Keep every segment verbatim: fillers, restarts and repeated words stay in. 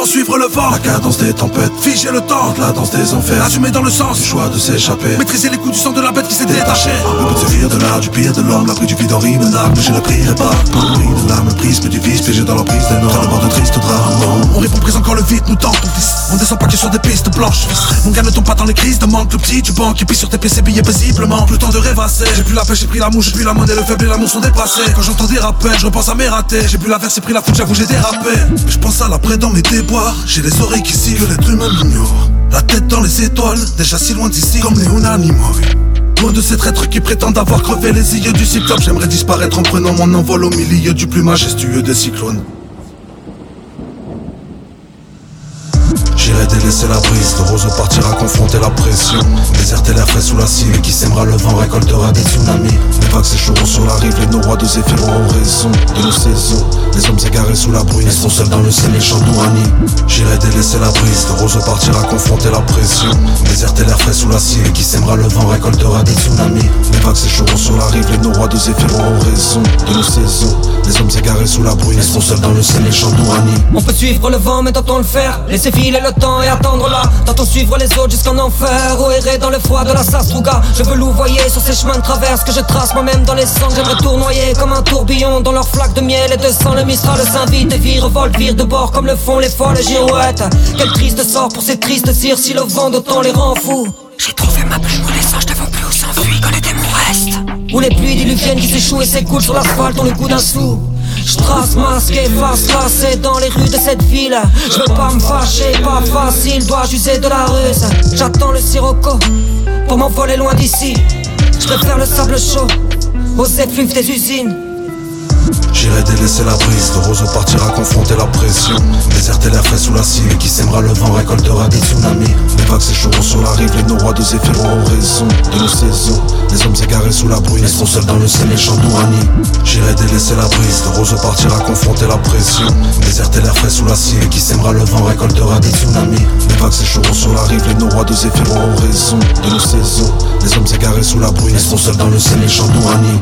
suivre le vent. La cadence des tempêtes, figer le temps, la danse des enfers. Assumer dans le sens du choix de s'échapper. Maîtriser les coups du sang de la bête qui s'est détachée. Le but de fuir de l'art, du pire de l'homme. L'abri du vide horrible, l'arme, je ne prierai pas. Pour le prix de l'âme, le prisme du vice, piégé dans l'emprise des normes. Car le bord de triste drame. On répond présent quand le vide nous tente, ton fils. On descend pas que sur des pistes blanches. Mon gars ne tombe pas dans les crises de manque. Le petit du banc qui pisse sur tes P C billets paisiblement. Plus le temps de rêvasser. J'ai plus la pêche, j'ai pris la mouche, j'ai plus la monnaie, le faible et l'amour sont dépassés. Quand j'entends des rappels, je repense à mes ratés. J'ai plus la verse, j'ai pris la foule, j'avoue j'ai dérapé. Mais je pense à l'après dans mes déboires. J'ai les oreilles qui sifflent, l'être humain m'ignore. La tête dans les étoiles, déjà si loin d'ici comme Léonard Nimoy. Loin de ces traîtres qui prétendent avoir crevé les yeux du cyclope. J'aimerais disparaître en prenant mon envol au milieu du plus majestueux des cyclones. J'irai délaisser la brise, de rose partira confronter la pression. Déserter l'air frais sous la cime, et qui sèmera le vent récoltera des tsunamis. Les vagues sécheront sur la rive, les noix de zéphyr auront raison de nos saisons. Les hommes égarés sous la bruine, ils sont seuls dans le ciel, les champs d'Ourani. J'irai délaisser la brise, de rose partira confronter la pression. Déserter l'air frais sous la cime, et qui sèmera le vent récoltera des tsunamis. Les vagues sécheront sur la rive, les noix de zéphyr auront raison de nos saisons. Les hommes égarés sous la bruine, ils sont seuls dans le ciel, les champs d'Ourani. On peut suivre le vent, mais doit-on le faire? Laisser filer le temps et attendre là. Doit-on suivre les autres jusqu'en enfer ou errer dans le froid de la Sastruga? Je veux louvoyer sur ces chemins de traverse que je trace moi-même dans les sangs. J'aimerais tournoyer comme un tourbillon dans leurs flaques de miel et de sang. Le Mistral s'invite et vire, vole, vire de bord comme le font les folles girouettes. Quel triste sort pour ces tristes cires si le vent d'autant les rend fous. J'ai trouvé ma plume, les singes n'avons plus où s'enfuir quand les démons restent. Ou les pluies diluviennes qui s'échouent et s'écoulent sur l'asphalte ont le goût d'un sou. J'trace masqué, face lacée dans les rues de cette ville. Je veux pas me fâcher, pas facile, dois-je user de la ruse. J'attends le sirocco pour m'envoler loin d'ici. Je préfère le sable chaud aux effluves des usines. J'irai délaisser la brise, de rose partira confronter la pression. Déserter l'air frais sous la cime, et qui sèmera le vent récoltera des tsunamis. Les vagues sécheront sur la rive, les noix de zéphyr auront raison de nos saisons. Les hommes égarés sous la bruine, ils sont seuls dans le ciel, les champs d'Ourani. J'irai délaisser la brise, de rose partira confronter la pression. Déserter l'air frais sous la cime, et qui sèmera le vent récoltera des tsunamis. Les vagues sécheront sur la rive, les noix de zéphyr auront raison de nos saisons. Les hommes égarés sous la bruine, ils sont seuls dans le ciel, les champs d'Ourani.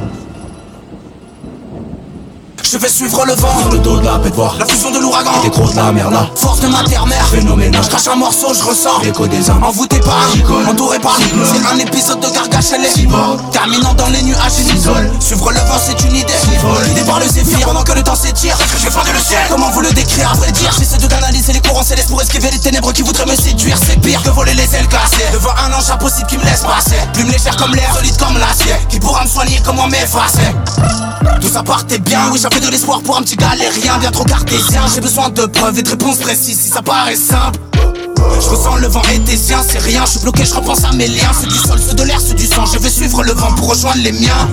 Je vais suivre le vent sur le dos de la bête voir la fusion de l'ouragan, des gros de la merna. Force de ma terre-mère, phénoménal. Je crache un morceau, je ressens l'écho des âmes. Envoûté par, entouré par. C'est un épisode de Gargache et les terminant dans les nuages et l'isole. Suivre le vent c'est une idée, guidé par le zéphyr pendant que le temps s'étire. Est-ce que je vais fonder le ciel? Comment vous le décrire? À vrai dire, j'essaie de canaliser les courants célestes pour esquiver les ténèbres qui voudraient me séduire. C'est pire que voler les ailes cassées devant un ange impossible qui me laisse passer. Plume légère comme l'air, solide comme l'acier, qui pourra me soigner, comment m'effacer. Tout ça partait bien, oui j'avais de l'espoir pour un petit galérien bien trop cartésien. J'ai besoin de preuves et de réponses précises si ça paraît simple. Je ressens le vent éthésien, c'est rien, je suis bloqué, je repense à mes liens. Ceux du sol, ceux de l'air, ceux du sang, je vais suivre le vent pour rejoindre les miens.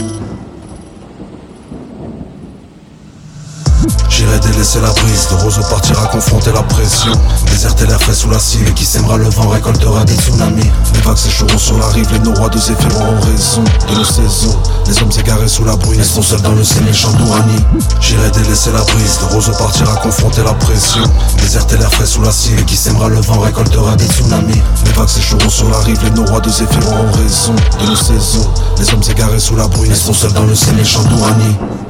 J'irai délaisser la brise, de rose partira confronter la pression. Déserter l'air frais sous la cime, et qui sèmera le vent récoltera des tsunamis. Les vagues sécheront sur la rive, les noix de zéphyr auront raison de nos saisons. Les hommes égarés sous la bruine, ils sont seuls dans le ciel, les champs d'Ourani. J'irai délaisser la brise, de rose partira confronter la pression. Déserter l'air frais sous la cime, et qui sèmera le vent récoltera des tsunamis. Les vagues sécheront sur la rive, les noix de zéphyr auront raison de nos saisons. Les hommes égarés sous la bruine, ils sont seuls dans le ciel, les champs d'Ourani.